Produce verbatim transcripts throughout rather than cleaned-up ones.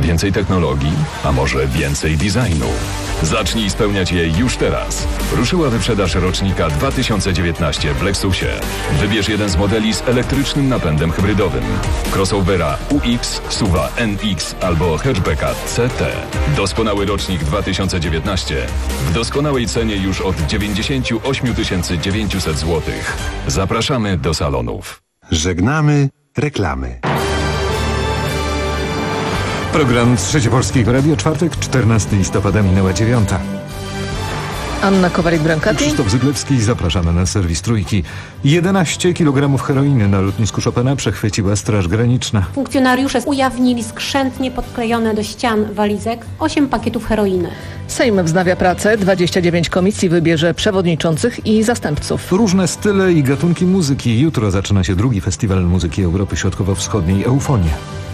Więcej technologii, a może więcej designu? Zacznij spełniać je już teraz. Ruszyła wyprzedaż rocznika dwa tysiące dziewiętnaście w Lexusie. Wybierz jeden z modeli z elektrycznym napędem hybrydowym. Crossovera U X, SUV-a N X albo hatchbacka C T. Doskonały rocznik dwa tysiące dziewiętnaście w doskonałej cenie już od dziewięćdziesiąt osiem tysięcy dziewięćset złotych. Zapraszamy do salonów. Żegnamy reklamy. Program Trzecie Polskiego Radio, czwartek, czternastego listopada, minęła dziewiąta. Anna Kowalik-Brankati. Krzysztof Zyglewski, zapraszamy na serwis Trójki. jedenaście kilogramów heroiny na lotnisku Chopina przechwyciła Straż Graniczna. Funkcjonariusze ujawnili skrzętnie podklejone do ścian walizek osiem pakietów heroiny. Sejm wznawia pracę, dwadzieścia dziewięć komisji wybierze przewodniczących i zastępców. Różne style i gatunki muzyki. Jutro zaczyna się drugi Festiwal Muzyki Europy Środkowo-Wschodniej Eufonia.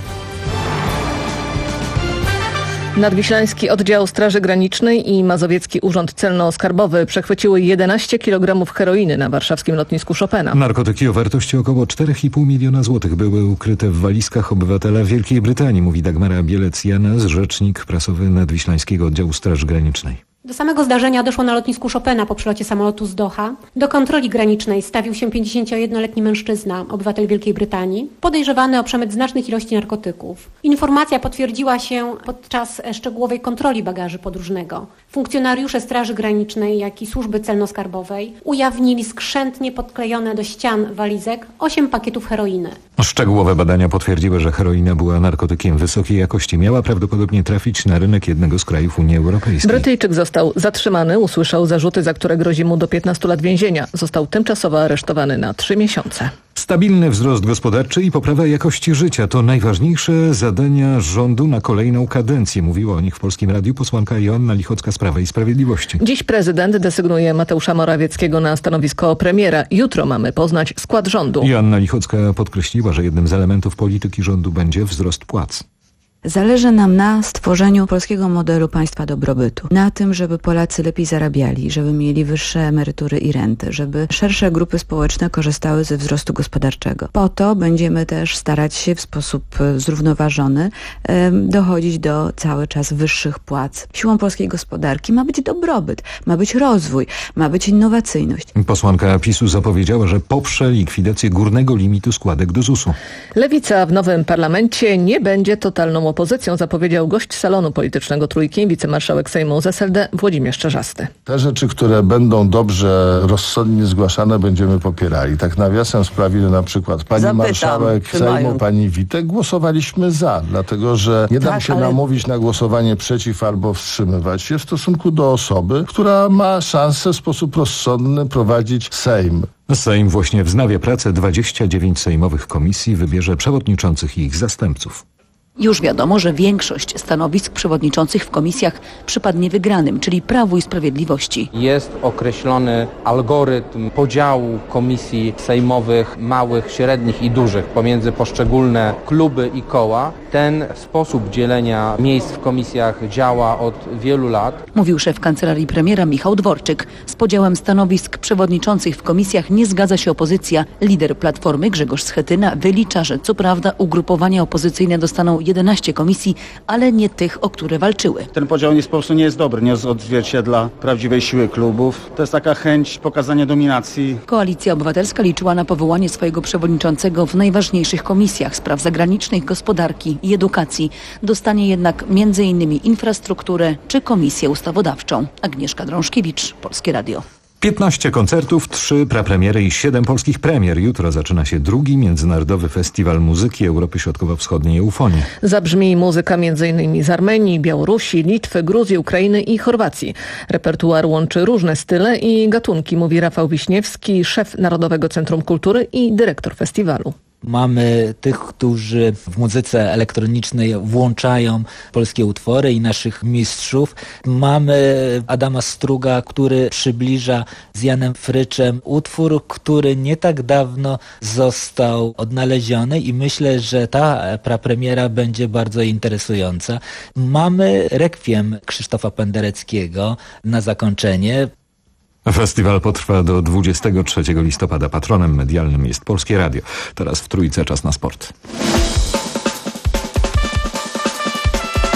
Nadwiślański Oddział Straży Granicznej i Mazowiecki Urząd Celno-Skarbowy przechwyciły jedenaście kilogramów heroiny na warszawskim lotnisku Chopina. Narkotyki o wartości około cztery i pół miliona złotych były ukryte w walizkach obywatela Wielkiej Brytanii, mówi Dagmara Bielec-Janas, rzecznik prasowy Nadwiślańskiego Oddziału Straży Granicznej. Do samego zdarzenia doszło na lotnisku Chopina po przylocie samolotu z Doha. Do kontroli granicznej stawił się pięćdziesięciojednoletni mężczyzna, obywatel Wielkiej Brytanii, podejrzewany o przemyt znacznych ilości narkotyków. Informacja potwierdziła się podczas szczegółowej kontroli bagaży podróżnego. Funkcjonariusze Straży Granicznej, jak i Służby Celno-Skarbowej ujawnili skrzętnie podklejone do ścian walizek osiem pakietów heroiny. Szczegółowe badania potwierdziły, że heroina była narkotykiem wysokiej jakości. Miała prawdopodobnie trafić na rynek jednego z krajów Unii Europejskiej. Brytyjczyk został zatrzymany, usłyszał zarzuty, za które grozi mu do piętnastu lat więzienia. Został tymczasowo aresztowany na trzy miesiące. Stabilny wzrost gospodarczy i poprawa jakości życia to najważniejsze zadania rządu na kolejną kadencję. Mówiła o nich w Polskim Radiu posłanka Joanna Lichocka z Prawa i Sprawiedliwości. Dziś prezydent desygnuje Mateusza Morawieckiego na stanowisko premiera. Jutro mamy poznać skład rządu. Joanna Lichocka podkreśliła, że jednym z elementów polityki rządu będzie wzrost płac. Zależy nam na stworzeniu polskiego modelu państwa dobrobytu. Na tym, żeby Polacy lepiej zarabiali, żeby mieli wyższe emerytury i renty, żeby szersze grupy społeczne korzystały ze wzrostu gospodarczego. Po to będziemy też starać się w sposób zrównoważony um, dochodzić do cały czas wyższych płac. Siłą polskiej gospodarki ma być dobrobyt, ma być rozwój, ma być innowacyjność. Posłanka PiSu zapowiedziała, że poprze likwidację górnego limitu składek do zusu. Lewica w nowym parlamencie nie będzie totalną opozycją, zapowiedział gość salonu politycznego Trójki, wicemarszałek Sejmu z S L D Włodzimierz Czarzasty. Te rzeczy, które będą dobrze, rozsądnie zgłaszane, będziemy popierali. Tak nawiasem sprawiły na przykład pani Zapytam, marszałek Sejmu, mają... pani Witek, głosowaliśmy za, dlatego że nie dam tak, się ale... namówić na głosowanie przeciw albo wstrzymywać się w stosunku do osoby, która ma szansę w sposób rozsądny prowadzić Sejm. Sejm właśnie wznawia pracę, dwadzieścia dziewięć sejmowych komisji wybierze przewodniczących i ich zastępców. Już wiadomo, że większość stanowisk przewodniczących w komisjach przypadnie wygranym, czyli Prawu i Sprawiedliwości. Jest określony algorytm podziału komisji sejmowych, małych, średnich i dużych pomiędzy poszczególne kluby i koła. Ten sposób dzielenia miejsc w komisjach działa od wielu lat. Mówił szef kancelarii premiera Michał Dworczyk. Z podziałem stanowisk przewodniczących w komisjach nie zgadza się opozycja. Lider Platformy Grzegorz Schetyna wylicza, że co prawda ugrupowania opozycyjne dostaną jedenaście komisji, ale nie tych, o które walczyły. Ten podział jest, po prostu nie jest dobry, nie odzwierciedla prawdziwej siły klubów. To jest taka chęć pokazania dominacji. Koalicja Obywatelska liczyła na powołanie swojego przewodniczącego w najważniejszych komisjach spraw zagranicznych, gospodarki i edukacji. Dostanie jednak między innymi infrastrukturę czy komisję ustawodawczą. Agnieszka Drążkiewicz, Polskie Radio. piętnaście koncertów, trzy prapremiery i siedem polskich premier. Jutro zaczyna się drugi Międzynarodowy Festiwal Muzyki Europy Środkowo-Wschodniej Eufonia. Zabrzmi muzyka między innymi z Armenii, Białorusi, Litwy, Gruzji, Ukrainy i Chorwacji. Repertuar łączy różne style i gatunki, mówi Rafał Wiśniewski, szef Narodowego Centrum Kultury i dyrektor festiwalu. Mamy tych, którzy w muzyce elektronicznej włączają polskie utwory i naszych mistrzów. Mamy Adama Struga, który przybliża z Janem Fryczem utwór, który nie tak dawno został odnaleziony i myślę, że ta prapremiera będzie bardzo interesująca. Mamy rekwiem Krzysztofa Pendereckiego na zakończenie. Festiwal potrwa do dwudziestego trzeciego listopada. Patronem medialnym jest Polskie Radio. Teraz w Trójce czas na sport.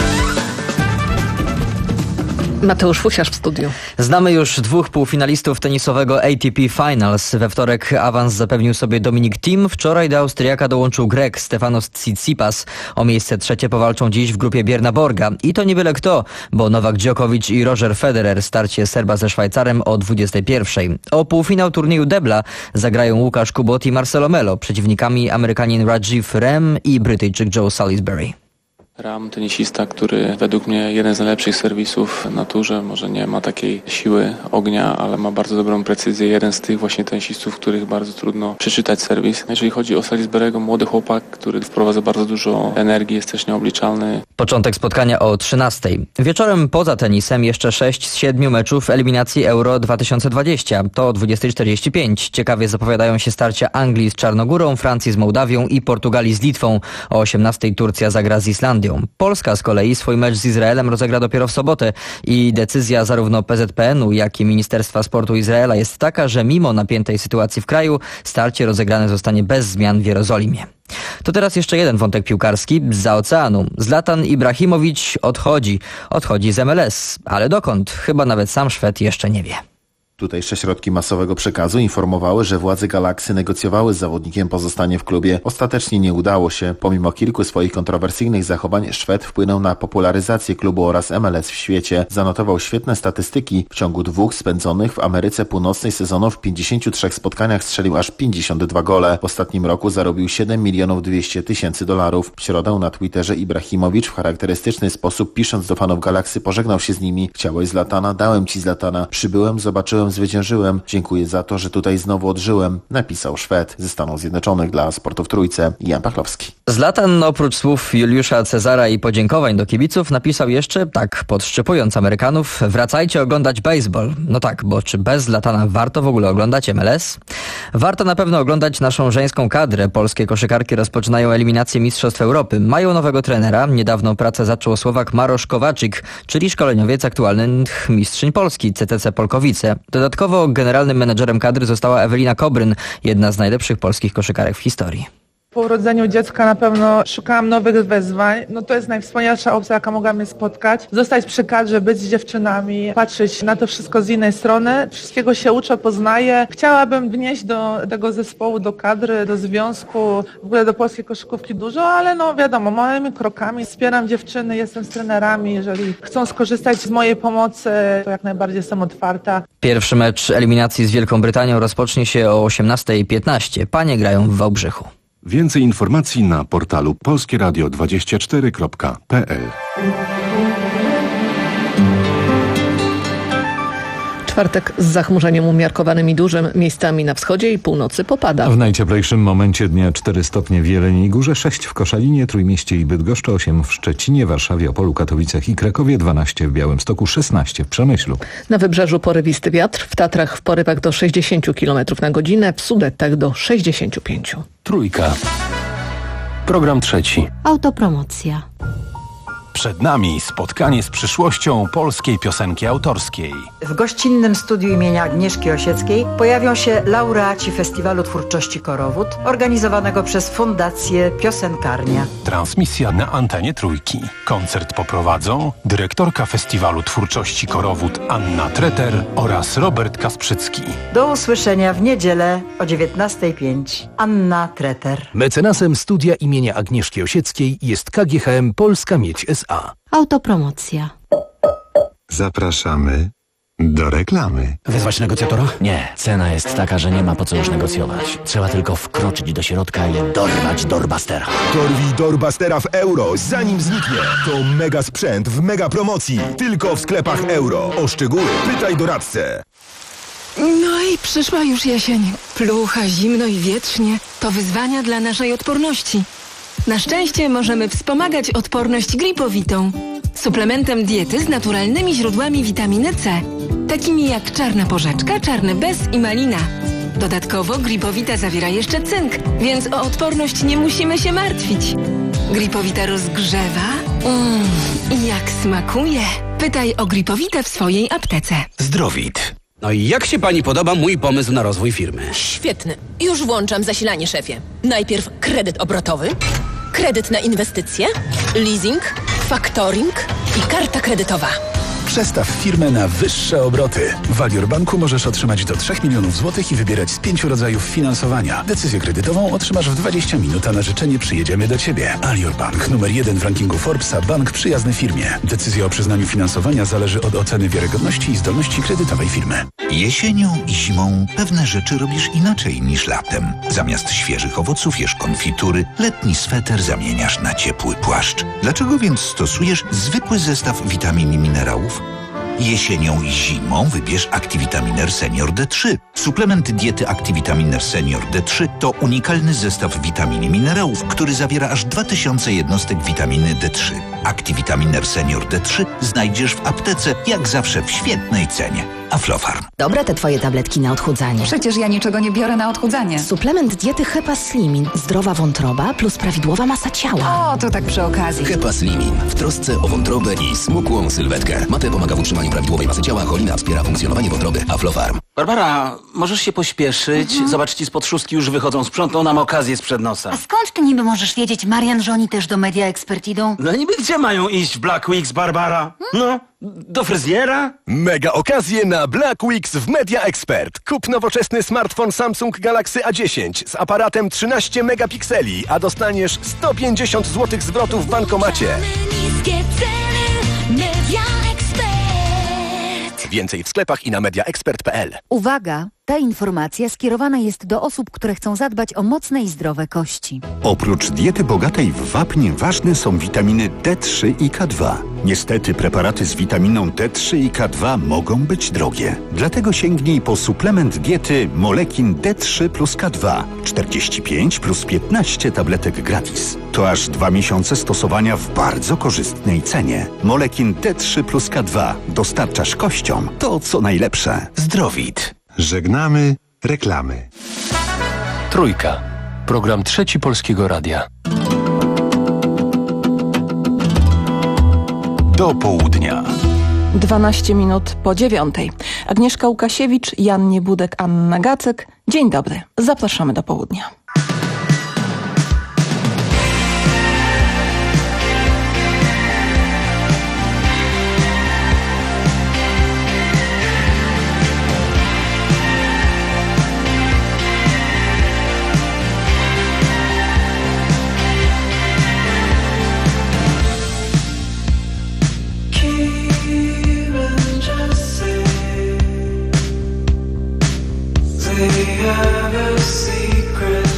Mateusz Fusiarz w studiu. Znamy już dwóch półfinalistów tenisowego A T P Finals. We wtorek awans zapewnił sobie Dominic Thiem. Wczoraj do Austriaka dołączył Grek Stefanos Tsitsipas. O miejsce trzecie powalczą dziś w grupie Björna Borga. I to nie byle kto, bo Nowak Djokovic i Roger Federer, starcie Serba ze Szwajcarem o dwudziestej pierwszej. O półfinał turnieju Debla zagrają Łukasz Kubot i Marcelo Melo. Przeciwnikami Amerykanin Rajiv Rem i Brytyjczyk Joe Salisbury. Ram, tenisista, który według mnie jeden z najlepszych serwisów w naturze, może nie ma takiej siły ognia, ale ma bardzo dobrą precyzję. Jeden z tych właśnie tenisistów, których bardzo trudno przeczytać serwis. Jeżeli chodzi o Salisbury'ego, młody chłopak, który wprowadza bardzo dużo energii, jest też nieobliczalny. Początek spotkania o trzynastej. Wieczorem poza tenisem jeszcze sześć z siedmiu meczów eliminacji Euro dwa tysiące dwadzieścia. To o dwudziestej czterdzieści pięć. Ciekawie zapowiadają się starcia Anglii z Czarnogórą, Francji z Mołdawią i Portugalii z Litwą. O osiemnastej Turcja zagra z Islandią. Polska z kolei swój mecz z Izraelem rozegra dopiero w sobotę i decyzja zarówno P Z P N u, jak i Ministerstwa Sportu Izraela jest taka, że mimo napiętej sytuacji w kraju starcie rozegrane zostanie bez zmian w Jerozolimie. To teraz jeszcze jeden wątek piłkarski zza oceanu. Zlatan Ibrahimowicz odchodzi. Odchodzi z M L S. Ale dokąd? Chyba nawet sam Szwed jeszcze nie wie. Tutejsze środki masowego przekazu informowały, że władze Galaksy negocjowały z zawodnikiem pozostanie w klubie. Ostatecznie nie udało się. Pomimo kilku swoich kontrowersyjnych zachowań, Szwed wpłynął na popularyzację klubu oraz M L S w świecie. Zanotował świetne statystyki. W ciągu dwóch spędzonych w Ameryce Północnej sezonów w pięćdziesięciu trzech spotkaniach strzelił aż pięćdziesiąt dwa gole. W ostatnim roku zarobił siedem milionów dwieście tysięcy dolarów. W środę na Twitterze Ibrahimowicz w charakterystyczny sposób, pisząc do fanów Galaksy, pożegnał się z nimi. Chciałeś Zlatana? Dałem ci Zlatana. Przybyłem, zobaczyłem, zwyciężyłem. Dziękuję za to, że tutaj znowu odżyłem. Napisał Szwed ze Stanów Zjednoczonych dla Sportu w Trójce. Jan Pachlowski. Zlatan oprócz słów Juliusza Cezara i podziękowań do kibiców napisał jeszcze, tak podszczypując Amerykanów: wracajcie oglądać baseball. No tak, bo czy bez Zlatana warto w ogóle oglądać M L S? Warto na pewno oglądać naszą żeńską kadrę. Polskie koszykarki rozpoczynają eliminację Mistrzostw Europy. Mają nowego trenera. Niedawną pracę zaczął Słowak Marosz Kowaczyk, czyli szkoleniowiec aktualnych mistrzyń Polski C T C Polkowice. Dodatkowo generalnym menedżerem kadry została Ewelina Kobryn, jedna z najlepszych polskich koszykarek w historii. Po urodzeniu dziecka na pewno szukałam nowych wyzwań. No to jest najwspanialsza opcja, jaka mogła mnie spotkać. Zostać przy kadrze, być z dziewczynami, patrzeć na to wszystko z innej strony. Wszystkiego się uczę, poznaję. Chciałabym wnieść do tego zespołu, do kadry, do związku, w ogóle do polskiej koszykówki dużo, ale no wiadomo, małymi krokami. Wspieram dziewczyny, jestem z trenerami. Jeżeli chcą skorzystać z mojej pomocy, to jak najbardziej jestem otwarta. Pierwszy mecz eliminacji z Wielką Brytanią rozpocznie się o osiemnastej piętnaście. Panie grają w Wałbrzychu. Więcej informacji na portalu polskie radio dwadzieścia cztery kropka p l. Czwartek z zachmurzeniem umiarkowanym i dużym, miejscami na wschodzie i północy popada. W najcieplejszym momencie dnia cztery stopnie w Jeleniej i Górze, sześć w Koszalinie, Trójmieście i Bydgoszczy, osiem w Szczecinie, Warszawie, Opolu, Katowicach i Krakowie, dwanaście w Białymstoku, szesnaście w Przemyślu. Na wybrzeżu porywisty wiatr, w Tatrach w porywach do sześćdziesiąt kilometrów na godzinę, w Sudettach do sześćdziesiąt pięć. Trójka. Program trzeci. Autopromocja. Przed nami spotkanie z przyszłością polskiej piosenki autorskiej. W gościnnym studiu imienia Agnieszki Osieckiej pojawią się laureaci Festiwalu Twórczości Korowód, organizowanego przez Fundację Piosenkarnia. Transmisja na antenie Trójki. Koncert poprowadzą dyrektorka Festiwalu Twórczości Korowód Anna Treter oraz Robert Kasprzycki. Do usłyszenia w niedzielę o dziewiętnasta pięć. Anna Treter. Mecenasem studia imienia Agnieszki Osieckiej jest K G H M Polska Miedź S A. Autopromocja. Zapraszamy do reklamy. Wezwać negocjatora? Nie. Cena jest taka, że nie ma po co już negocjować. Trzeba tylko wkroczyć do środka i dorwać Doorbustera. Dorwij Doorbustera w euro, zanim zniknie. To mega sprzęt w mega promocji. Tylko w sklepach euro. O szczegóły pytaj doradcę. No i przyszła już jesień. Plucha, zimno i wietrznie. To wyzwania dla naszej odporności. Na szczęście możemy wspomagać odporność Gripowitą, suplementem diety z naturalnymi źródłami witaminy C, takimi jak czarna porzeczka, czarny bez i malina. Dodatkowo Gripowita zawiera jeszcze cynk, więc o odporność nie musimy się martwić. Gripowita rozgrzewa mm, i jak smakuje. Pytaj o Gripowitę w swojej aptece. Zdrowit. No i jak się pani podoba mój pomysł na rozwój firmy? Świetny. Już włączam zasilanie, szefie. Najpierw kredyt obrotowy, kredyt na inwestycje, leasing, faktoring i karta kredytowa. Przestaw firmę na wyższe obroty. W Alior Banku możesz otrzymać do trzech milionów złotych i wybierać z pięciu rodzajów finansowania. Decyzję kredytową otrzymasz w dwadzieścia minut, a na życzenie przyjedziemy do Ciebie. Alior Bank, numer jeden w rankingu Forbesa, bank przyjazny firmie. Decyzja o przyznaniu finansowania zależy od oceny wiarygodności i zdolności kredytowej firmy. Jesienią i zimą pewne rzeczy robisz inaczej niż latem. Zamiast świeżych owoców jesz konfitury, letni sweter zamieniasz na ciepły płaszcz. Dlaczego więc stosujesz zwykły zestaw witamin i minerałów? Jesienią i zimą wybierz Activitaminer Senior D trzy. Suplement diety Activitaminer Senior D trzy to unikalny zestaw witamin i minerałów, który zawiera aż dwa tysiące jednostek witaminy D trzy. Activitaminer Senior D trzy znajdziesz w aptece, jak zawsze w świetnej cenie. Aflofarm. Dobre te twoje tabletki na odchudzanie. Przecież ja niczego nie biorę na odchudzanie. Suplement diety Hepa Slimin. Zdrowa wątroba plus prawidłowa masa ciała. O, to tak przy okazji. Hepa Slimin. W trosce o wątrobę i smukłą sylwetkę. Mate pomaga w utrzymaniu prawidłowej masy ciała, cholina wspiera funkcjonowanie wątroby. Aflofarm. Barbara, możesz się pośpieszyć? Mhm. Zobacz, ci spod szóstki już wychodzą. Sprzątną nam okazję sprzed nosa. A skąd ty niby możesz wiedzieć, Marian, że oni też do Media Expert idą? No niby gdzie mają iść w Black Weeks, Barbara? No, do fryzjera? Mega okazje na Black Weeks w Media Expert. Kup nowoczesny smartfon Samsung Galaxy A dziesięć z aparatem trzynaście megapikseli, a dostaniesz sto pięćdziesiąt złotych zwrotu w bankomacie. Media Expert. Więcej w sklepach i na media expert kropka p l. Uwaga! Ta informacja skierowana jest do osób, które chcą zadbać o mocne i zdrowe kości. Oprócz diety bogatej w wapń ważne są witaminy D trzy i K dwa. Niestety preparaty z witaminą D trzy i K dwa mogą być drogie. Dlatego sięgnij po suplement diety Molekin D trzy plus K dwa. czterdzieści pięć plus piętnaście tabletek gratis. To aż dwa miesiące stosowania w bardzo korzystnej cenie. Molekin D trzy plus K dwa. Dostarczasz kościom to, co najlepsze. Zdrowit. Żegnamy reklamy. Trójka. Program Trzeci Polskiego Radia. Do południa. dwanaście minut po dziewiątej. Agnieszka Łukasiewicz, Jan Niebudek, Anna Gacek. Dzień dobry. Zapraszamy do południa. They have a secret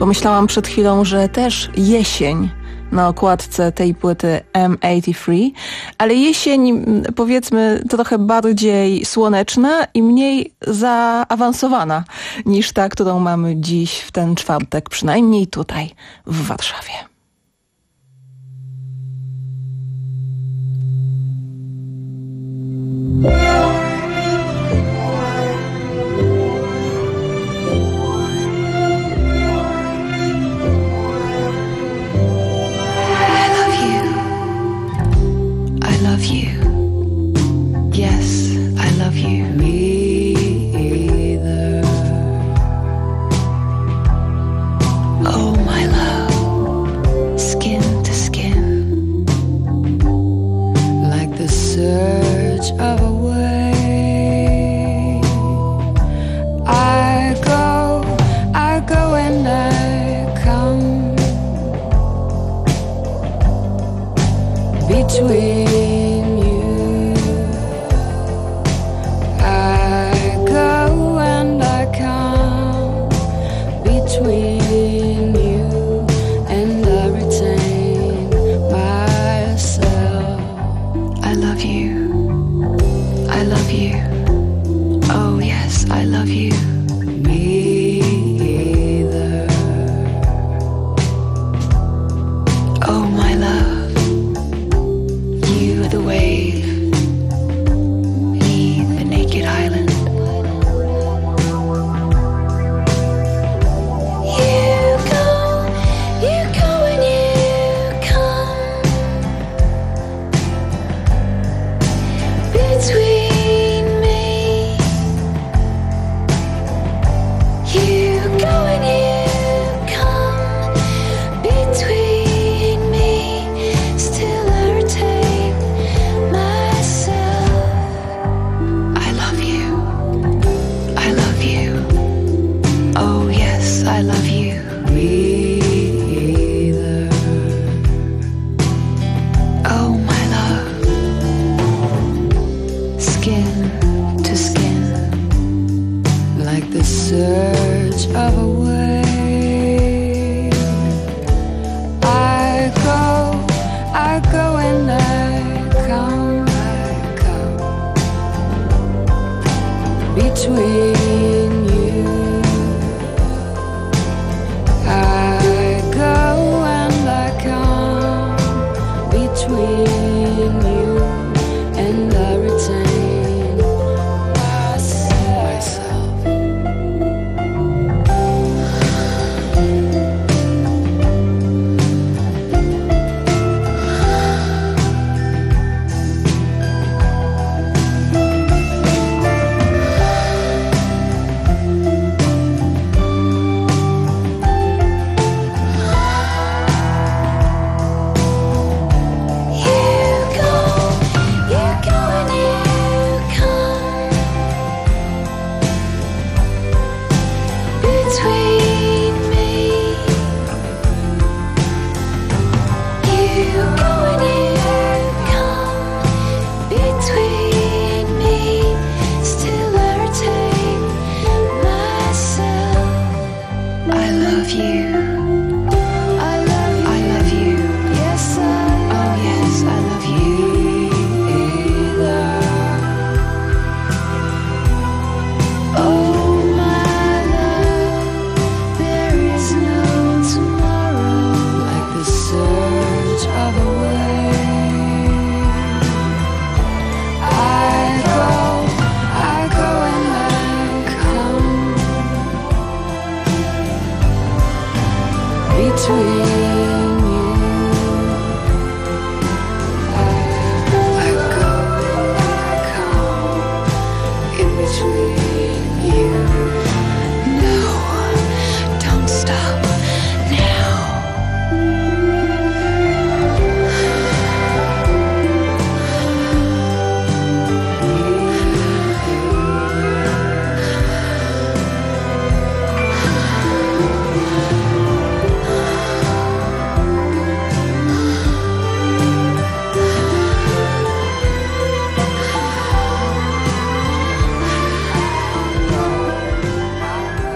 Pomyślałam przed chwilą, że też jesień na okładce tej płyty M osiemdziesiąt trzy, ale jesień, powiedzmy, trochę bardziej słoneczna i mniej zaawansowana niż ta, którą mamy dziś w ten czwartek, przynajmniej tutaj w Warszawie.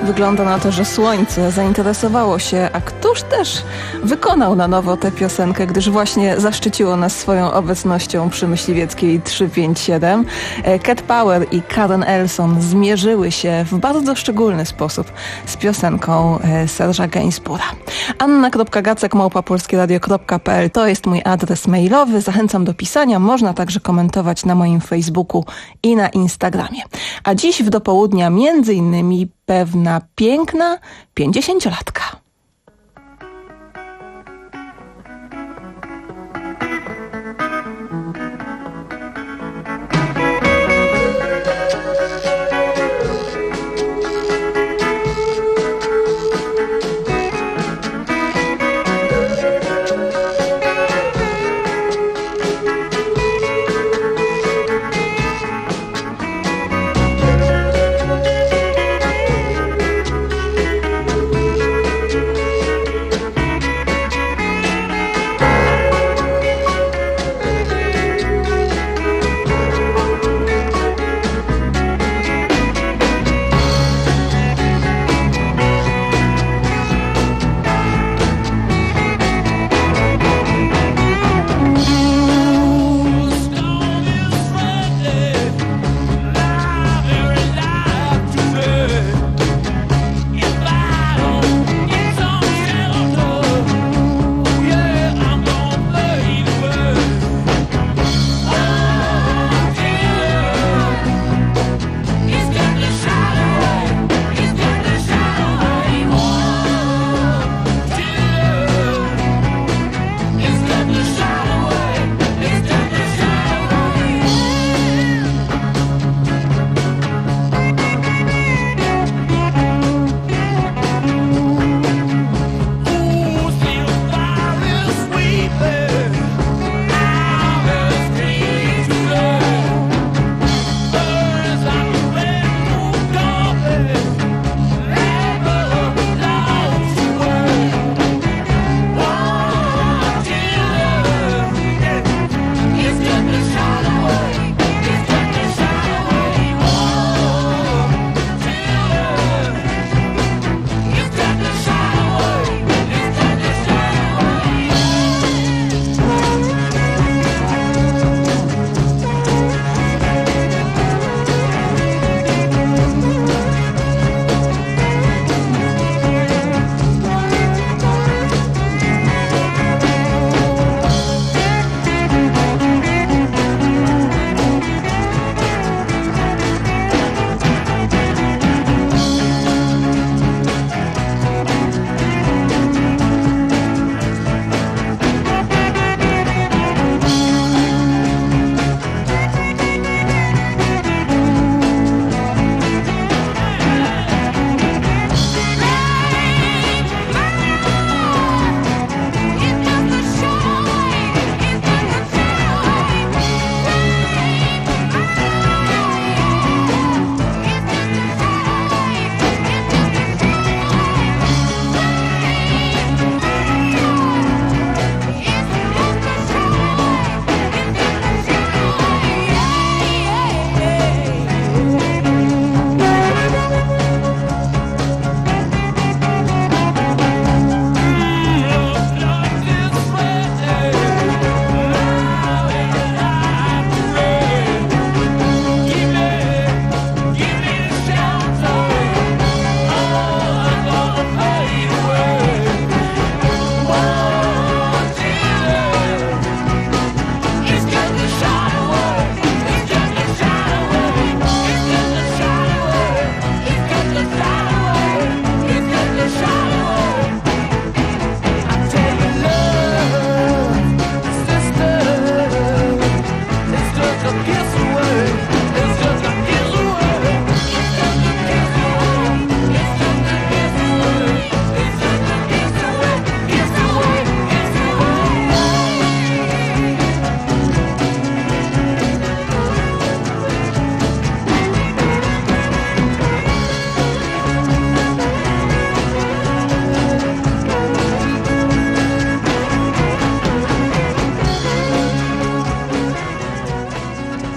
wygląda na to, że Słońce zainteresowało się, a któż też wykonał na nowo tę piosenkę, gdyż właśnie zaszczyciło nas swoją obecnością przy Myśliwieckiej trzysta pięćdziesiąt siedem. Cat Power i Karen Elson zmierzyły się w bardzo szczególny sposób z piosenką Serge'a Gainsbourga. anna kropka gacek małpa polskie radio kropka p l to jest mój adres mailowy. Zachęcam do pisania. Można także komentować na moim Facebooku i na Instagramie. A dziś w dopołudnia między innymi pewna piękna pięćdziesięciolatka.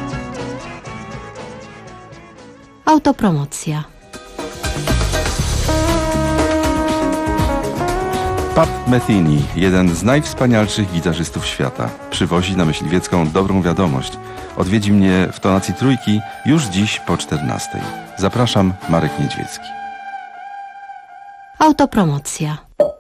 Autopromocja. Pat Metheny, jeden z najwspanialszych gitarzystów świata, przywozi na Myśliwiecką dobrą wiadomość. Odwiedzi mnie w tonacji trójki już dziś po czternastej. Zapraszam, Marek Niedźwiecki. Autopromocja.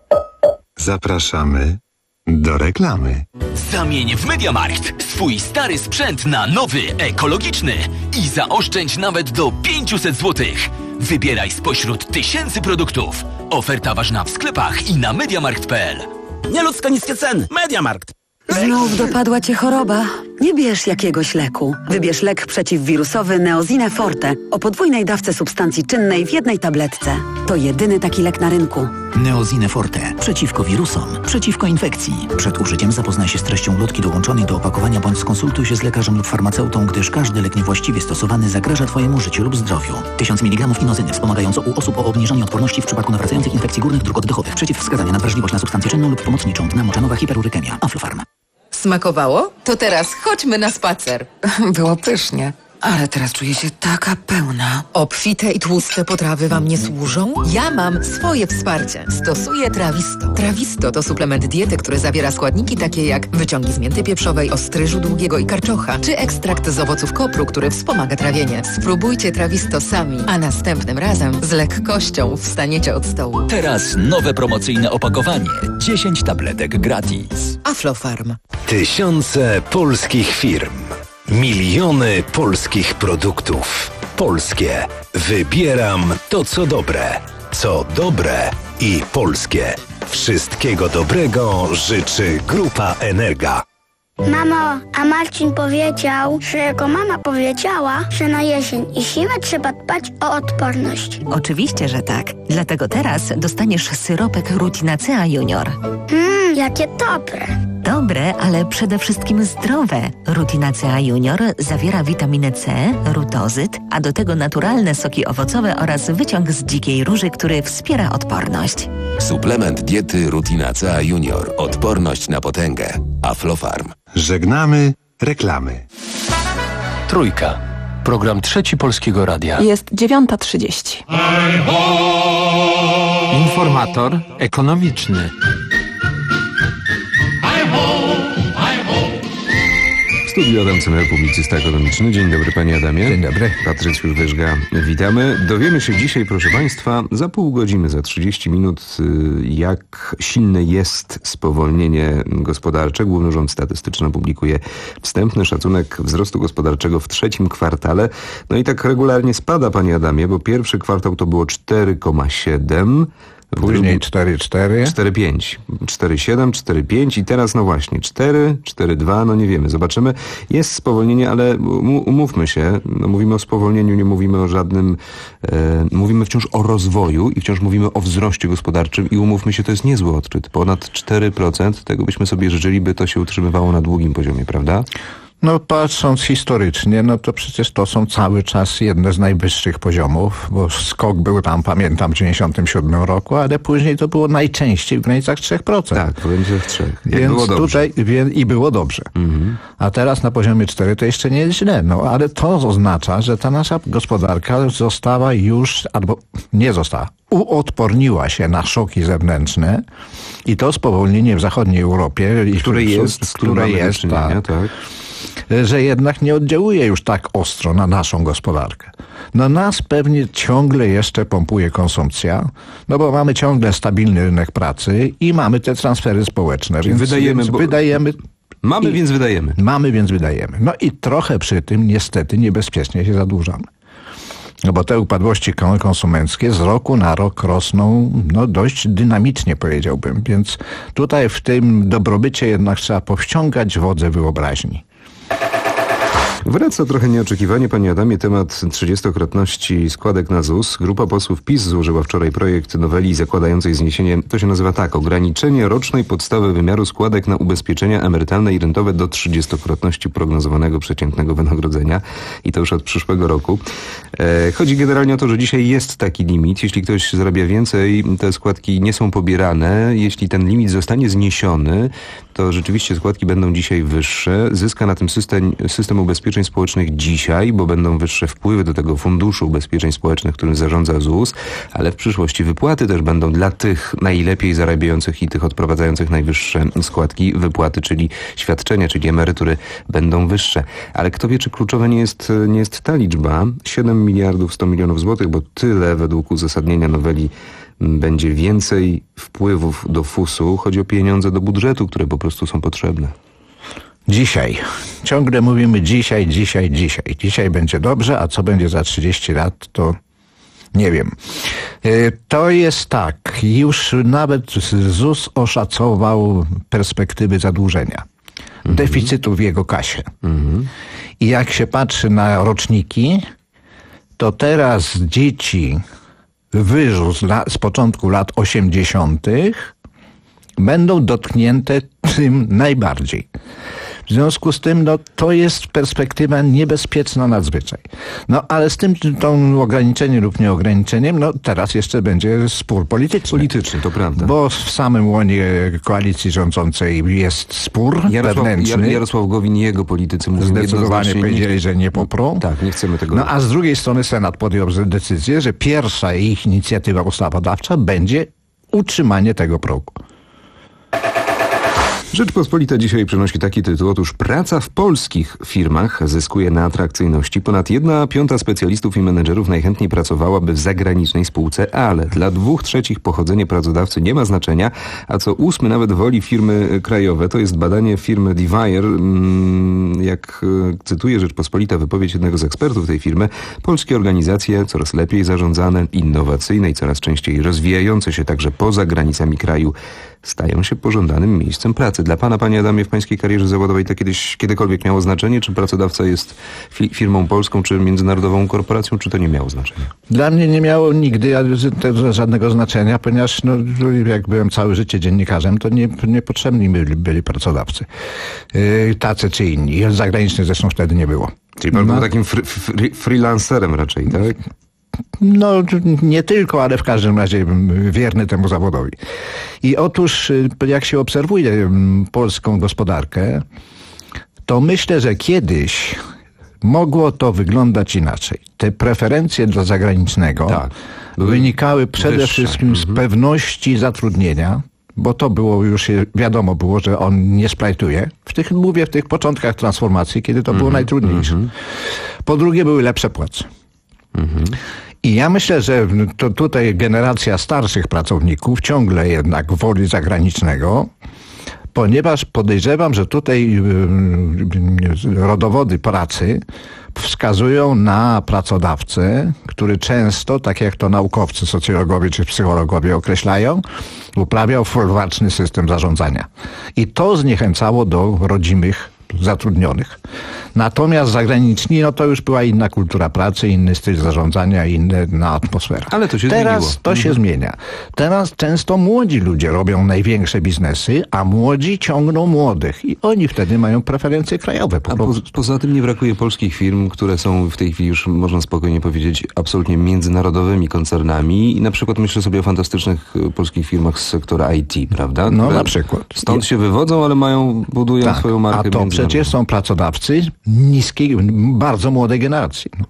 Zapraszamy do reklamy. Zamień w MediaMarkt swój stary sprzęt na nowy, ekologiczny i zaoszczędź nawet do pięćset złotych. Wybieraj spośród tysięcy produktów. Oferta ważna w sklepach i na mediamarkt kropka p l. Nieludzko niskie ceny. MediaMarkt. Znów dopadła cię choroba? Nie bierz jakiegoś leku. Wybierz lek przeciwwirusowy Neosine Forte o podwójnej dawce substancji czynnej w jednej tabletce. To jedyny taki lek na rynku. Neosine Forte. Przeciwko wirusom, przeciwko infekcji. Przed użyciem zapoznaj się z treścią ulotki dołączonej do opakowania bądź skonsultuj się z lekarzem lub farmaceutą, gdyż każdy lek niewłaściwie stosowany zagraża Twojemu życiu lub zdrowiu. tysiąc miligramów inozyny wspomagająco u osób o obniżonej odporności w przypadku nawracających infekcji górnych dróg oddechowych. Przeciwwskazania na wrażliwość na substancję czynną lub pomocniczą. Dna moczanowa hiperurykemia. Aflofarm. Smakowało? To teraz chodźmy na spacer. Było pysznie, ale teraz czuję się taka pełna. Obfite i tłuste potrawy wam nie służą? Ja mam swoje wsparcie. Stosuję Trawisto. Trawisto to suplement diety, który zawiera składniki takie jak wyciągi z mięty pieprzowej, ostryżu długiego i karczocha, czy ekstrakt z owoców kopru, który wspomaga trawienie. Spróbujcie Trawisto sami, a następnym razem z lekkością wstaniecie od stołu. Teraz nowe promocyjne opakowanie. dziesięć tabletek gratis. Aflofarm. Tysiące polskich firm. Miliony polskich produktów. Polskie. Wybieram to, co dobre. Co dobre i polskie. Wszystkiego dobrego życzy Grupa Energa. Mamo, a Marcin powiedział, że jego mama powiedziała, że na jesień i zimę trzeba dbać o odporność. Oczywiście, że tak. Dlatego teraz dostaniesz syropek Rutinacea Junior. Mmm, jakie dobre. Dobre, ale przede wszystkim zdrowe. Rutinacea Junior zawiera witaminę C, rutozyt, a do tego naturalne soki owocowe oraz wyciąg z dzikiej róży, który wspiera odporność. Suplement diety Rutinacea Junior. Odporność na potęgę. Aflofarm. Żegnamy reklamy. Trójka. Program Trzeci Polskiego Radia. Jest dziewiąta trzydzieści. Informator ekonomiczny. W studiu Adam Cemer, publicysta ekonomiczny. Dzień dobry, panie Adamie. Dzień dobry. Patrycjusz Wyżga, witamy. Dowiemy się dzisiaj, proszę państwa, za pół godziny, za trzydzieści minut, jak silne jest spowolnienie gospodarcze. Główny Urząd Statystyczny publikuje wstępny szacunek wzrostu gospodarczego w trzecim kwartale. No i tak regularnie spada, panie Adamie, bo pierwszy kwartał to było cztery przecinek siedem. Później cztery przecinek cztery. cztery przecinek pięć. cztery przecinek siedem, cztery przecinek pięć i teraz no właśnie cztery, cztery przecinek dwa, no nie wiemy, zobaczymy. Jest spowolnienie, ale umówmy się, no mówimy o spowolnieniu, nie mówimy o żadnym, e, mówimy wciąż o rozwoju i wciąż mówimy o wzroście gospodarczym i umówmy się, to jest niezły odczyt. Ponad cztery procent, tego byśmy sobie życzyli, by to się utrzymywało na długim poziomie, prawda? No patrząc historycznie, no to przecież to są cały czas jedne z najwyższych poziomów, bo skok był tam, pamiętam, w dziewięćdziesiątym siódmym roku, ale później to było najczęściej w granicach trzy procent. Tak, powiem, że w trzech. Więc było tutaj wie, i było dobrze. Mhm. A teraz na poziomie cztery to jeszcze nie jest źle, no ale to oznacza, że ta nasza gospodarka została już, albo nie została, uodporniła się na szoki zewnętrzne i to spowolnienie w zachodniej Europie, które jest, które jest, tak, tak. że jednak nie oddziałuje już tak ostro na naszą gospodarkę. No nas pewnie ciągle jeszcze pompuje konsumpcja, no bo mamy ciągle stabilny rynek pracy i mamy te transfery społeczne. Więc wydajemy, więc bo... wydajemy. Mamy, i... więc wydajemy. Mamy, więc wydajemy. No i trochę przy tym niestety niebezpiecznie się zadłużamy. No bo te upadłości konsumenckie z roku na rok rosną no dość dynamicznie, powiedziałbym. Więc tutaj w tym dobrobycie jednak trzeba powściągać wodze wyobraźni. Wraca trochę nieoczekiwanie, panie Adamie, temat trzydziestokrotności składek na Z U S. Grupa posłów PiS złożyła wczoraj projekt noweli zakładającej zniesienie, to się nazywa tak, ograniczenie rocznej podstawy wymiaru składek na ubezpieczenia emerytalne i rentowe do trzydziestokrotności prognozowanego przeciętnego wynagrodzenia i to już od przyszłego roku. E, chodzi generalnie o to, że dzisiaj jest taki limit. Jeśli ktoś zarabia więcej, te składki nie są pobierane. Jeśli ten limit zostanie zniesiony, to rzeczywiście składki będą dzisiaj wyższe. Zyska na tym system, system ubezpieczeń ubezpieczeń społecznych dzisiaj, bo będą wyższe wpływy do tego funduszu ubezpieczeń społecznych, którym zarządza Z U S, ale w przyszłości wypłaty też będą dla tych najlepiej zarabiających i tych odprowadzających najwyższe składki wypłaty, czyli świadczenia, czyli emerytury będą wyższe. Ale kto wie, czy kluczowa nie jest, nie jest ta liczba, siedem miliardów sto milionów złotych, bo tyle według uzasadnienia noweli będzie więcej wpływów do fusu. Chodzi o pieniądze do budżetu, które po prostu są potrzebne. Dzisiaj. Ciągle mówimy dzisiaj, dzisiaj, dzisiaj. Dzisiaj będzie dobrze, a co będzie za trzydzieści lat, to nie wiem. To jest tak, już nawet Z U S oszacował perspektywy zadłużenia, mhm. deficytu w jego kasie. Mhm. I jak się patrzy na roczniki, to teraz dzieci wyżu z, la, z początku lat osiemdziesiątych będą dotknięte tym najbardziej. W związku z tym, no, to jest perspektywa niebezpieczna nadzwyczaj. No, ale z tym, tą ograniczeniem lub nieograniczeniem, no, teraz jeszcze będzie spór polityczny. Polityczny, to prawda. Bo w samym łonie koalicji rządzącej jest spór Jarosław, wewnętrzny. Jarosław Gowin i jego politycy mówią zdecydowanie powiedzieli, nie, że nie poprą. Tak, nie chcemy tego. No, a z drugiej strony Senat podjął decyzję, że pierwsza ich inicjatywa ustawodawcza będzie utrzymanie tego progu. Rzeczpospolita dzisiaj przynosi taki tytuł. Otóż praca w polskich firmach zyskuje na atrakcyjności. Ponad jedna piąta specjalistów i menedżerów najchętniej pracowałaby w zagranicznej spółce, ale dla dwóch trzecich pochodzenie pracodawcy nie ma znaczenia, a co ósmy nawet woli firmy krajowe. To jest badanie firmy Divire. Jak cytuje Rzeczpospolita wypowiedź jednego z ekspertów tej firmy, polskie organizacje coraz lepiej zarządzane, innowacyjne i coraz częściej rozwijające się także poza granicami kraju stają się pożądanym miejscem pracy. Dla pana, panie Adamie, w pańskiej karierze zawodowej to kiedyś, kiedykolwiek miało znaczenie, czy pracodawca jest fi- firmą polską, czy międzynarodową korporacją, czy to nie miało znaczenia? Dla mnie nie miało nigdy żadnego znaczenia, ponieważ no, jak byłem całe życie dziennikarzem, to nie, niepotrzebni byli, byli pracodawcy. Yy, tacy czy inni. Zagranicznych zresztą wtedy nie było. Czyli pan no. był takim fr- fr- freelancerem raczej, tak? No nie tylko, ale w każdym razie wierny temu zawodowi. I otóż jak się obserwuje polską gospodarkę, to myślę, że kiedyś mogło to wyglądać inaczej. Te preferencje dla zagranicznego tak. wynikały przede wyższe. wszystkim z pewności zatrudnienia, bo to było już wiadomo było, że on nie splajtuje. W tych, mówię w tych początkach transformacji, kiedy to było mm-hmm, najtrudniejsze. Mm-hmm. Po drugie były lepsze płace. Mhm. I ja myślę, że to tutaj generacja starszych pracowników ciągle jednak woli zagranicznego, ponieważ podejrzewam, że tutaj rodowody pracy wskazują na pracodawcę, który często, tak jak to naukowcy, socjologowie czy psychologowie określają, uprawiał folwarczny system zarządzania. I to zniechęcało do rodzimych zatrudnionych. Natomiast zagraniczni, no to już była inna kultura pracy, inny styl zarządzania, inna atmosfera. Ale to się Teraz zmieniło. to się mhm. zmienia. Teraz często młodzi ludzie robią największe biznesy, a młodzi ciągną młodych i oni wtedy mają preferencje krajowe. Po a po, poza tym nie brakuje polskich firm, które są w tej chwili już, można spokojnie powiedzieć, absolutnie międzynarodowymi koncernami i na przykład myślę sobie o fantastycznych polskich firmach z sektora I T, prawda? No na przykład. Stąd się wywodzą, ale mają, budują tak, swoją markę. A to przecież są pracodawcy niskiej, bardzo młodej generacji. No.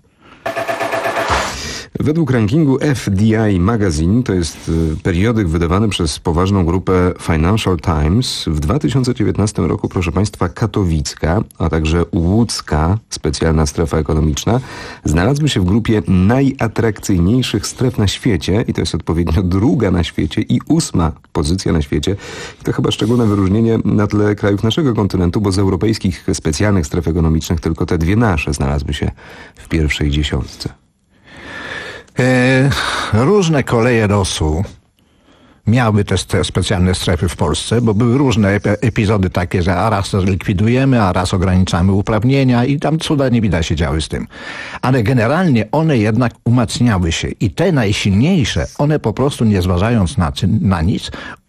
Według rankingu F D I Magazine, to jest periodyk wydawany przez poważną grupę Financial Times, w dwa tysiące dziewiętnastym roku, proszę państwa, katowicka, a także łódzka specjalna strefa ekonomiczna znalazły się w grupie najatrakcyjniejszych stref na świecie i to jest odpowiednio druga na świecie i ósma pozycja na świecie. I to chyba szczególne wyróżnienie na tle krajów naszego kontynentu, bo z europejskich specjalnych stref ekonomicznych tylko te dwie nasze znalazły się w pierwszej dziesiątce. E, różne koleje losu miały te, te specjalne strefy w Polsce, bo były różne epizody takie, że a raz likwidujemy, a raz ograniczamy uprawnienia i tam cuda nie widać się działy z tym. Ale generalnie one jednak umacniały się i te najsilniejsze, one po prostu nie zważając na, na nic,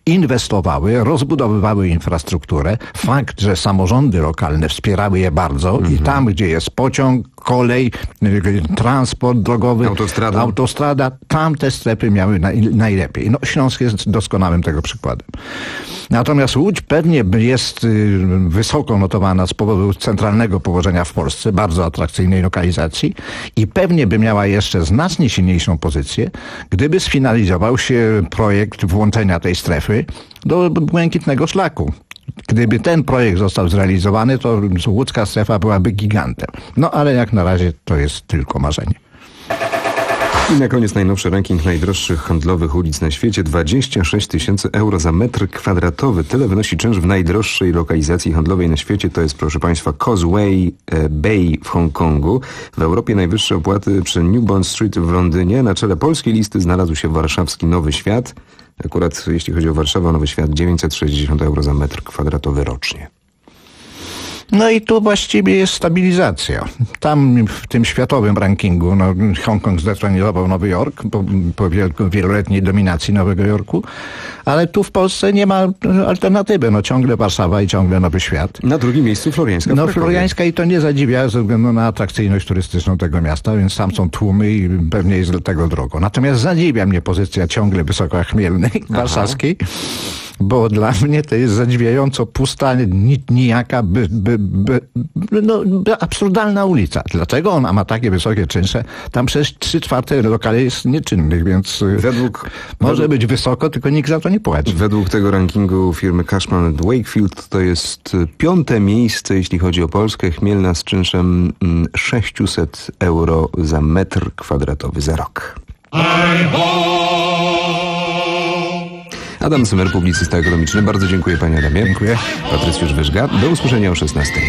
inwestowały, rozbudowywały infrastrukturę. Fakt, że samorządy lokalne wspierały je bardzo mhm. i tam, gdzie jest pociąg, kolej, transport drogowy, autostrada, autostrada tam te strefy miały naj, najlepiej. No, Śląsk jest doskonałym tego przykładem. Natomiast Łódź pewnie jest wysoko notowana z powodu centralnego położenia w Polsce, bardzo atrakcyjnej lokalizacji i pewnie by miała jeszcze znacznie silniejszą pozycję, gdyby sfinalizował się projekt włączenia tej strefy do Błękitnego Szlaku. Gdyby ten projekt został zrealizowany, to łódzka strefa byłaby gigantem. No ale jak na razie to jest tylko marzenie. I na koniec najnowszy ranking najdroższych handlowych ulic na świecie. dwadzieścia sześć tysięcy euro za metr kwadratowy. Tyle wynosi czynsz w najdroższej lokalizacji handlowej na świecie. To jest, proszę Państwa, Causeway Bay w Hongkongu. W Europie najwyższe opłaty przy New Bond Street w Londynie. Na czele polskiej listy znalazł się warszawski Nowy Świat. Akurat jeśli chodzi o Warszawę, Nowy Świat dziewięćset sześćdziesiąt euro za metr kwadratowy rocznie. No i tu właściwie jest stabilizacja. Tam w tym światowym rankingu no, Hongkong zdetronizował Nowy Jork po, po wieloletniej dominacji Nowego Jorku, ale tu w Polsce nie ma alternatywy. No ciągle Warszawa i ciągle Nowy Świat. Na drugim miejscu Floriańska. No Floriańska i to nie zadziwia ze względu na atrakcyjność turystyczną tego miasta, więc tam są tłumy i pewnie jest do tego drogo. Natomiast zadziwia mnie pozycja ciągle wysokochmielnej warszawskiej. Bo dla mnie to jest zadziwiająco pusta, ni, nijaka, by, by, by, no, by absurdalna ulica. Dlaczego ona ma takie wysokie czynsze? Tam przecież trzy czwarte lokali jest nieczynnych, więc według, może według, być wysoko, tylko nikt za to nie płaci. Według tego rankingu firmy Cushman and Wakefield to jest piąte miejsce, jeśli chodzi o Polskę. Chmielna z czynszem sześćset euro za metr kwadratowy za rok. Adam Symer, publicysta ekonomiczny. Bardzo dziękuję, panie Adamie. Dziękuję. Patrycjusz Wyżga. Do usłyszenia o szesnastej.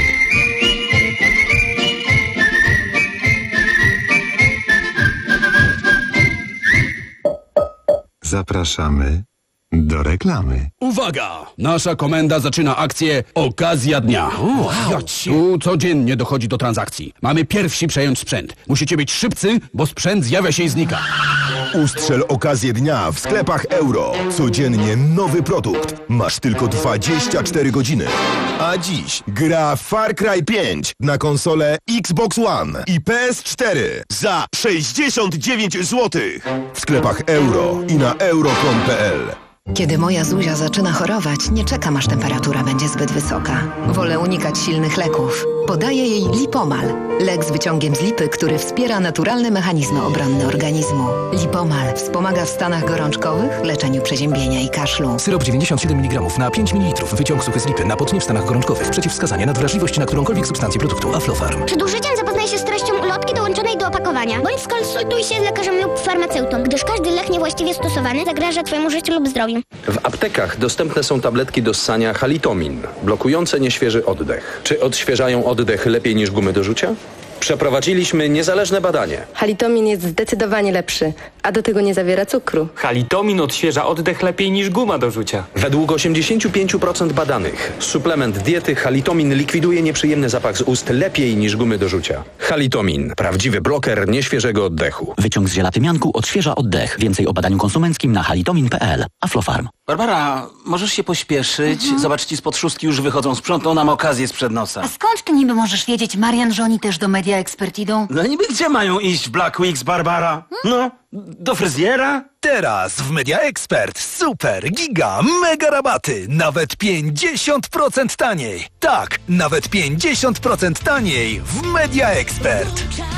Zapraszamy do reklamy. Uwaga! Nasza komenda zaczyna akcję Okazja Dnia. Wow. Tu codziennie dochodzi do transakcji. Mamy pierwsi przejąć sprzęt. Musicie być szybcy, bo sprzęt zjawia się i znika. Ustrzel okazję dnia w sklepach Euro. Codziennie nowy produkt. Masz tylko dwadzieścia cztery godziny. A dziś gra Far Cry pięć na konsolę Xbox One i P S cztery za sześćdziesiąt dziewięć złotych. W sklepach Euro i na euro kropka com kropka p l. Kiedy moja Zuzia zaczyna chorować, nie czekam, aż temperatura będzie zbyt wysoka. Wolę unikać silnych leków. Podaję jej Lipomal. Lek z wyciągiem z lipy, który wspiera naturalne mechanizmy obronne organizmu. Lipomal wspomaga w stanach gorączkowych, leczeniu przeziębienia i kaszlu. Syrop dziewięćdziesiąt siedem miligramów na pięć mililitrów. Wyciąg suchy z lipy na potnie w stanach gorączkowych. Przeciwwskazania na wrażliwość na którąkolwiek substancję produktu. Aflofarm. Przed użyciem zapoznaj się z treścią ulotki dołączonej do opakowania. Bądź skonsultuj się z lekarzem lub farmaceutą, gdyż każdy lek niewłaściwie stosowany zagraża Twojemu życiu lub zdrowiu. W aptekach dostępne są tabletki do ssania Halitomin, blokujące nieświeży oddech. Czy odświeżają oddech lepiej niż gumy do rzucia? Przeprowadziliśmy niezależne badanie. Halitomin jest zdecydowanie lepszy, a do tego nie zawiera cukru. Halitomin odświeża oddech lepiej niż guma do rzucia. Według osiemdziesiąt pięć procent badanych suplement diety Halitomin likwiduje nieprzyjemny zapach z ust lepiej niż gumy do rzucia. Halitomin. Prawdziwy bloker nieświeżego oddechu. Wyciąg z żelatymianku odświeża oddech. Więcej o badaniu konsumenckim na halitomin kropka p l. Aflofarm. Barbara, możesz się pośpieszyć? Mhm. Zobacz, ci spod szóstki już wychodzą. Sprzątną nam okazję sprzed nosa. A skąd ty niby możesz wiedzieć, Marian, że oni też do Media Expert idą? No niby gdzie mają iść w Black Weeks, Barbara? No, do fryzjera? Teraz w Media Expert super, giga, mega rabaty. Nawet pięćdziesiąt procent taniej. Tak, nawet pięćdziesiąt procent taniej w Media Expert.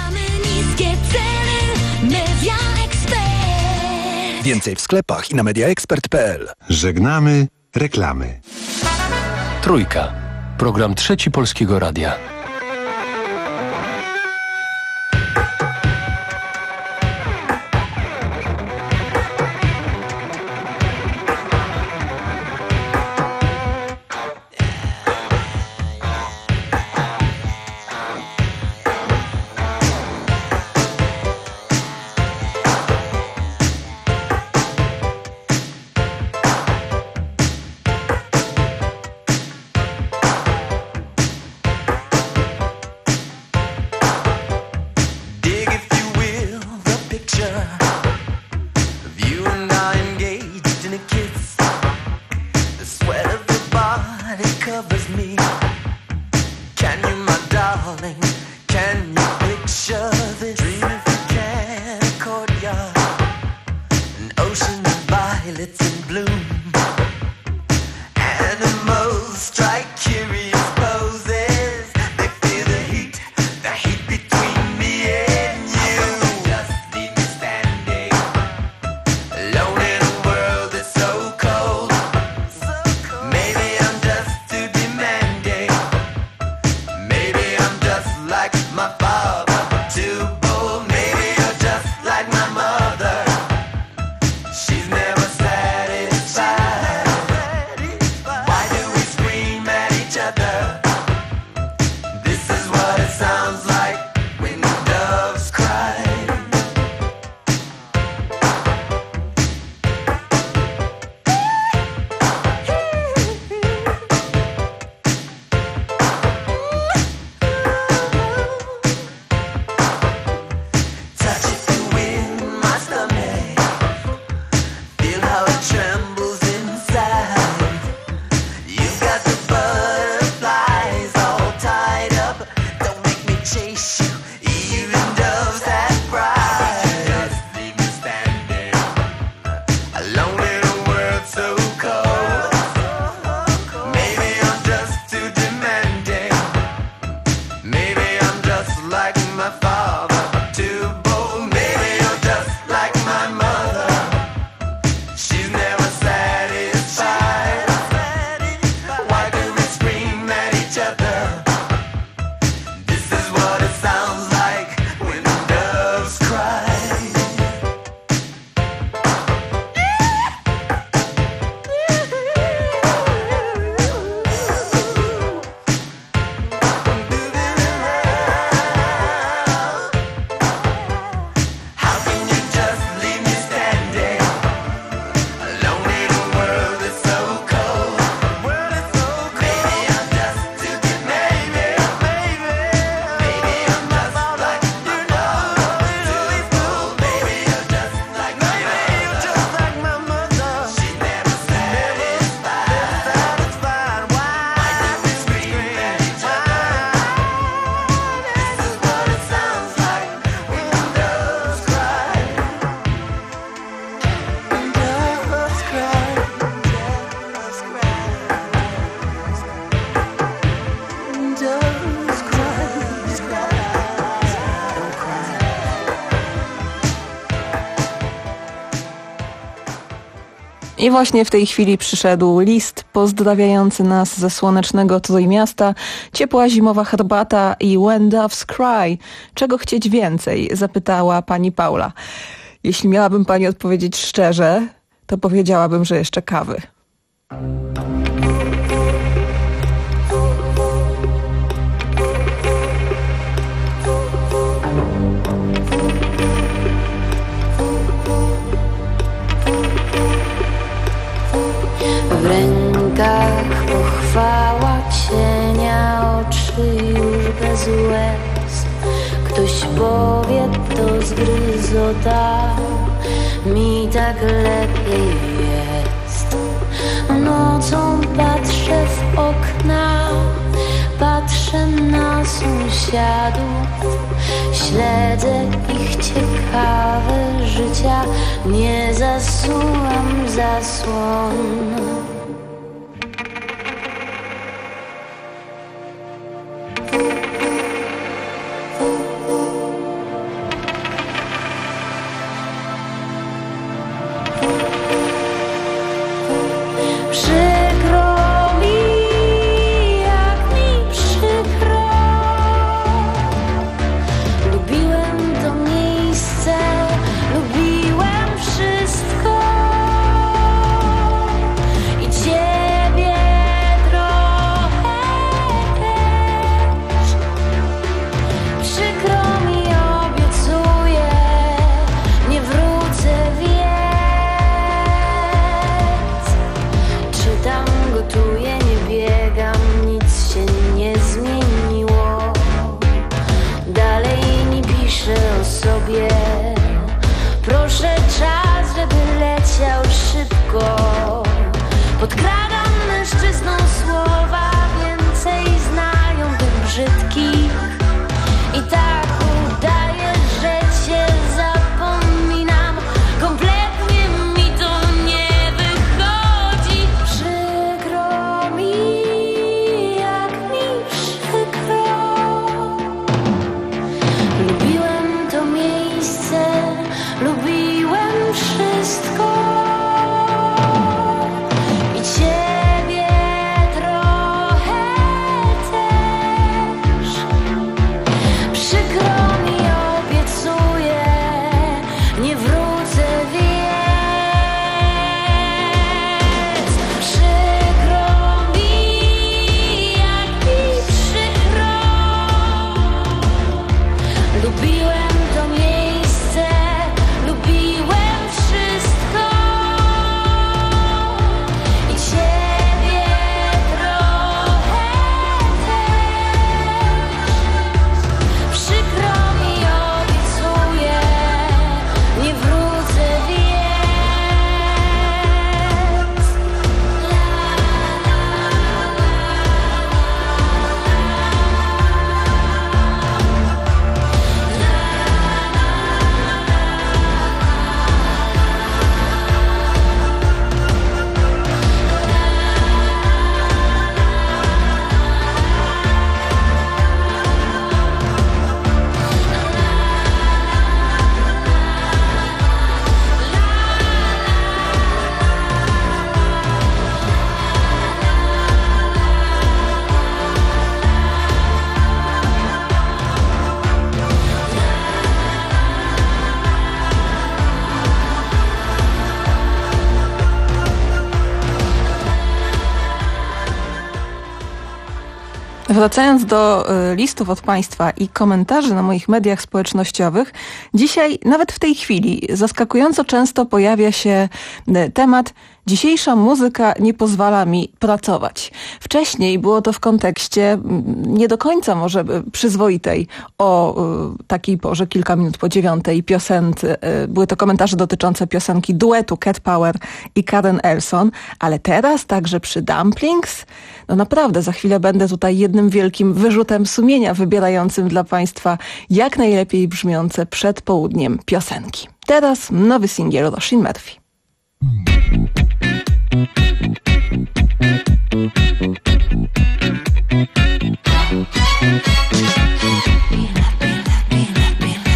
Niskie ceny, Media Expert. Więcej w sklepach i na media expert kropka p l. Żegnamy reklamy. Trójka. Program Trzeci Polskiego Radia. I właśnie w tej chwili przyszedł list pozdrawiający nas ze słonecznego Trójmiasta. Ciepła zimowa herbata i When Doves Cry. Czego chcieć więcej? Zapytała pani Paula. Jeśli miałabym pani odpowiedzieć szczerze, to powiedziałabym, że jeszcze kawy. W rękach pochwała cienia, oczy już bez łez. Ktoś powie, to zgryzota, mi tak lepiej jest. Nocą patrzę w okna, patrzę na sąsiadów, śledzę ich ciekawe życia, nie zasuwam zasłon. Podkradam mężczyznom słowa, więcej znają tych brzydkich. I tak udaję, że cię zapominam. Kompletnie mi to nie wychodzi. Przykro mi, jak mi przykro. Lubiłem to miejsce, lubiłem wszystko. Wracając do y, listów od Państwa i komentarzy na moich mediach społecznościowych, dzisiaj, nawet w tej chwili, zaskakująco często pojawia się y, temat dzisiejsza muzyka nie pozwala mi pracować. Wcześniej było to w kontekście y, nie do końca może y, przyzwoitej o y, takiej porze, kilka minut po dziewiątej piosenki. Y, były to komentarze dotyczące piosenki duetu Cat Power i Karen Elson, ale teraz także przy Dumplings, no naprawdę za chwilę będę tutaj jednym wielkim wyrzutem sumienia wybierającym dla Państwa jak najlepiej brzmiące przed południem piosenki. Teraz nowy singiel Roisin Murphy.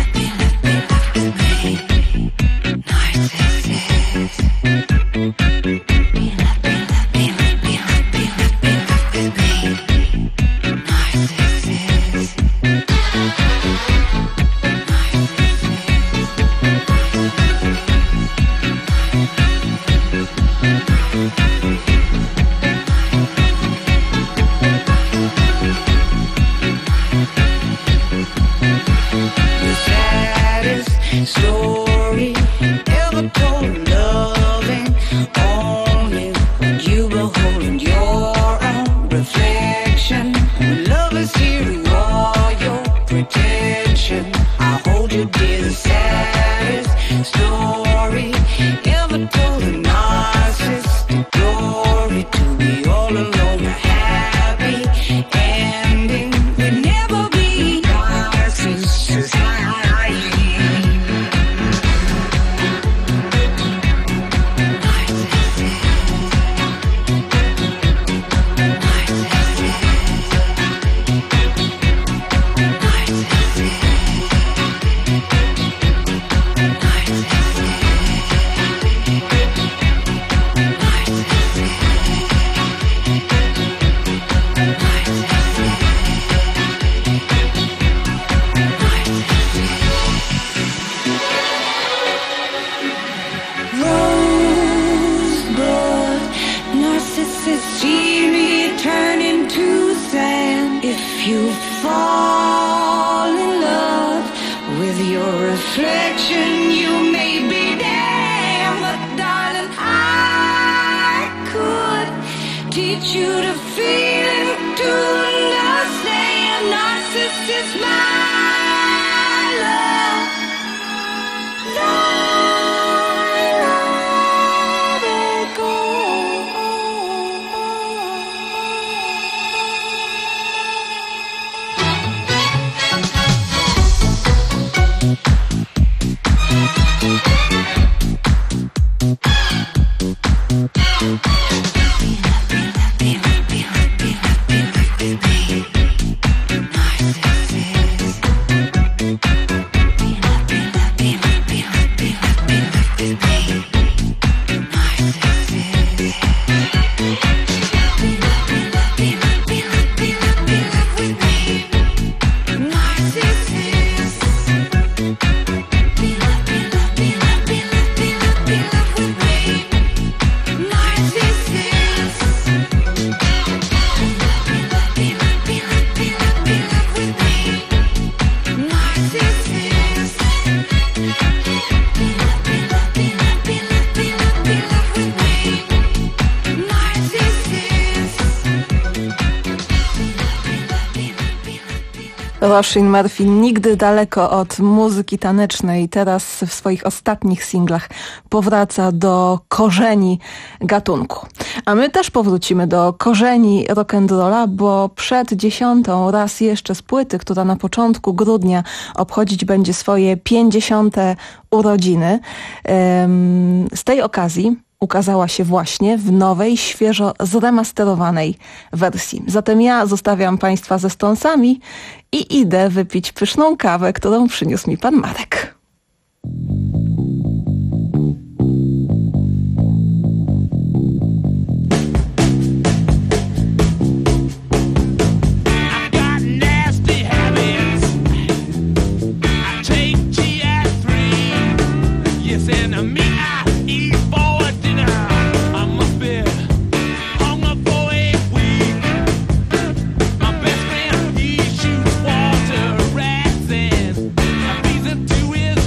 Narcissist. story ever told, loving only when you behold in your own reflection. When love is here, all your pretension, I hold you dear, the saddest story ever told. A narcissistic glory to be all alone, a happy ending would never be narcissistic. If you fall in love with your reflection, you may be damned. But darling, I could teach you to feel and to understand. Narcissist, my love, don't let it go. Roisin Murphy nigdy daleko od muzyki tanecznej. Teraz w swoich ostatnich singlach powraca do korzeni gatunku. A my też powrócimy do korzeni rock'n'rolla, bo przed dziesiątą raz jeszcze z płyty, która na początku grudnia obchodzić będzie swoje pięćdziesiąte urodziny. Z tej okazji ukazała się właśnie w nowej, świeżo zremasterowanej wersji. Zatem ja zostawiam Państwa ze Stonesami i idę wypić pyszną kawę, którą przyniósł mi pan Marek. To his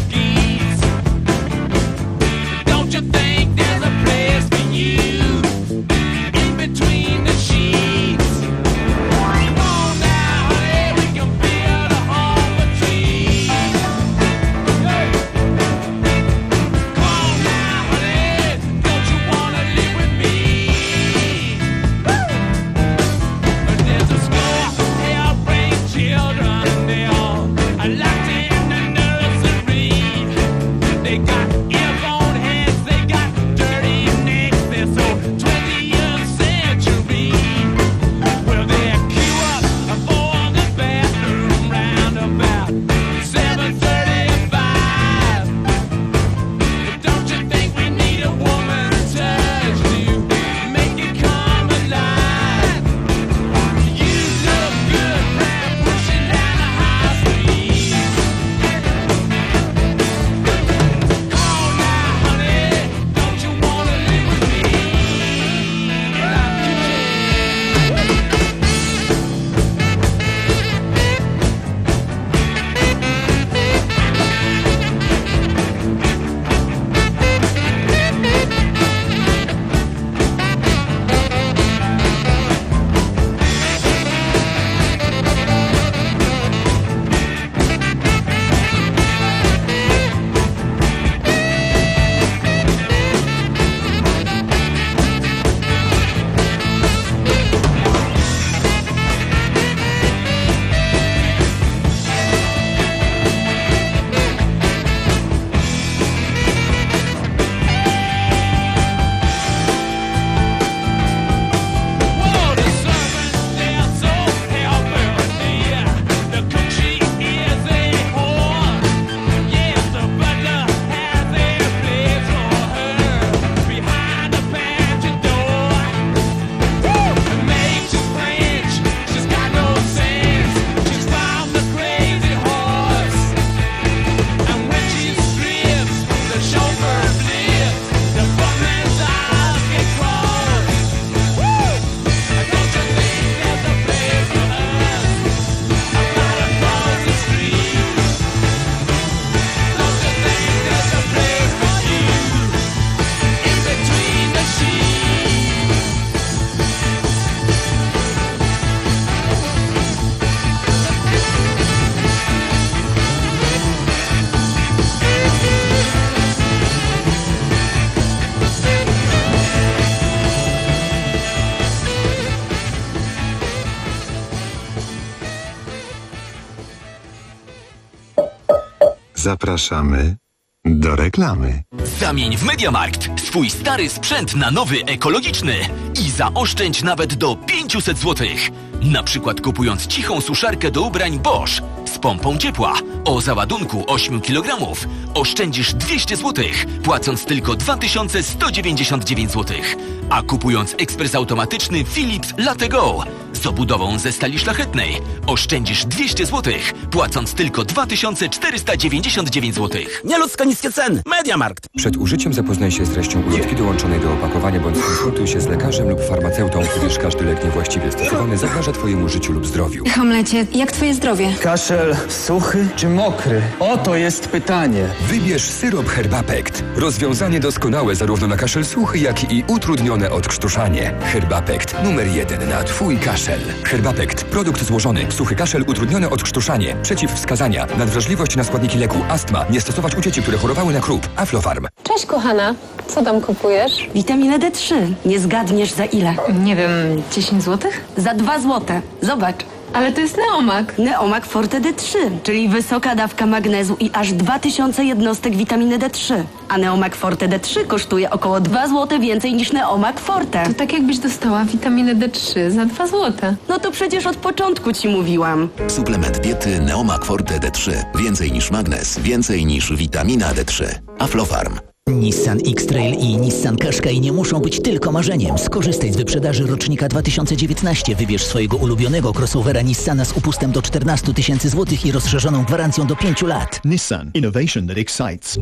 Zapraszamy do reklamy. Zamień w MediaMarkt swój stary sprzęt na nowy, ekologiczny i zaoszczędź nawet do pięćset złotych. Na przykład kupując cichą suszarkę do ubrań Bosch z pompą ciepła o załadunku osiem kilogramów oszczędzisz dwieście złotych, płacąc tylko dwa tysiące sto dziewięćdziesiąt dziewięć złotych. A kupując ekspres automatyczny Philips Latte Go z obudową ze stali szlachetnej oszczędzisz dwieście złotych, płacąc tylko dwa tysiące czterysta dziewięćdziesiąt dziewięć złotych. Nieludzko niskie ceny. MediaMarkt. Przed użyciem zapoznaj się z treścią ulotki dołączonej do opakowania bądź skonsultuj się z lekarzem lub farmaceutą, gdyż każdy lek niewłaściwie stosowany zagraża Twojemu życiu lub zdrowiu. Hamlecie, jak Twoje zdrowie? Kaszel suchy czy mokry? Oto jest pytanie. Wybierz syrop Herbapekt. Rozwiązanie doskonałe zarówno na kaszel suchy, jak i utrudnione odkrztuszanie. Herbapekt. Numer jeden na Twój kaszel. Herbapekt. Produkt złożony. Suchy kaszel, utrudnione odkrztuszanie. Przeciwwskazania. Nadwrażliwość na składniki leku. Astma. Nie stosować u dzieci, które chorowały na krup. Aflofarm. Cześć kochana. Co tam kupujesz? Witaminę D trzy. Nie zgadniesz za ile? Nie wiem, dziesięć złotych? Za dwa złote. Zobacz. Ale to jest Neomak. Neomak Forte D trzy, czyli wysoka dawka magnezu i aż dwa tysiące jednostek witaminy D trzy. A Neomak Forte D trzy kosztuje około dwa złote więcej niż Neomak Forte. To tak jakbyś dostała witaminę D trzy za dwa złote. No to przecież od początku ci mówiłam. Suplement diety Neomak Forte D trzy. Więcej niż magnez, więcej niż witamina D trzy. Aflofarm. Nissan X-Trail i Nissan Qashqai nie muszą być tylko marzeniem. Skorzystaj z wyprzedaży rocznika dwa tysiące dziewiętnastego. Wybierz swojego ulubionego crossovera Nissana z upustem do czternaście tysięcy złotych i rozszerzoną gwarancją do pięciu lat. Nissan. Innovation that excites.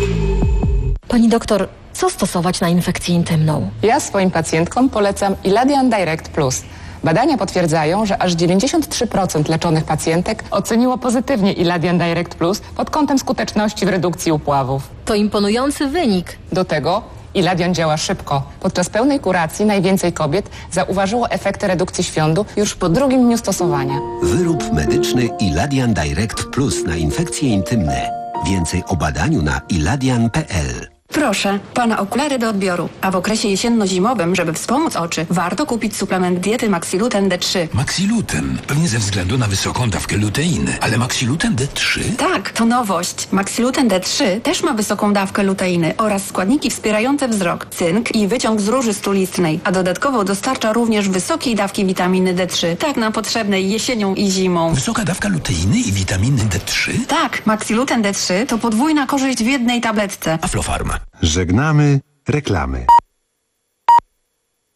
Pani doktor, co stosować na infekcję intymną? Ja swoim pacjentkom polecam Iladian Direct Plus. Badania potwierdzają, że aż dziewięćdziesiąt trzy procent leczonych pacjentek oceniło pozytywnie Iladian Direct Plus pod kątem skuteczności w redukcji upławów. To imponujący wynik. Do tego Iladian działa szybko. Podczas pełnej kuracji najwięcej kobiet zauważyło efekty redukcji świądu już po drugim dniu stosowania. Wyrób medyczny Iladian Direct Plus na infekcje intymne. Więcej o badaniu na iladian kropka p l. Proszę, pana okulary do odbioru. A w okresie jesienno-zimowym, żeby wspomóc oczy, warto kupić suplement diety Maxiluten D trzy. Maxiluten? Pewnie ze względu na wysoką dawkę luteiny. Ale Maxiluten D trzy? Tak, to nowość. Maxiluten D trzy też ma wysoką dawkę luteiny oraz składniki wspierające wzrok, cynk i wyciąg z róży stulistnej. A dodatkowo dostarcza również wysokiej dawki witaminy D trzy, tak nam potrzebnej jesienią i zimą. Wysoka dawka luteiny i witaminy D trzy? Tak, Maxiluten D trzy to podwójna korzyść w jednej tabletce. Aflofarm. Żegnamy reklamy.